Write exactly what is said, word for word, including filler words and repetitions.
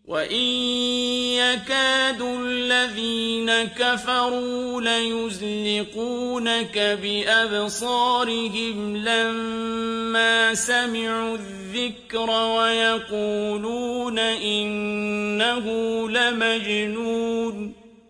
وَإِن يَكَادُ الَّذِينَ كَفَرُوا لَيُزْلِقُونَكَ بِأَبْصَارِهِمْ لَمَّا سَمِعُوا الذِّكْرَ وَيَقُولُونَ إِنَّهُ لَمَجْنُونٌ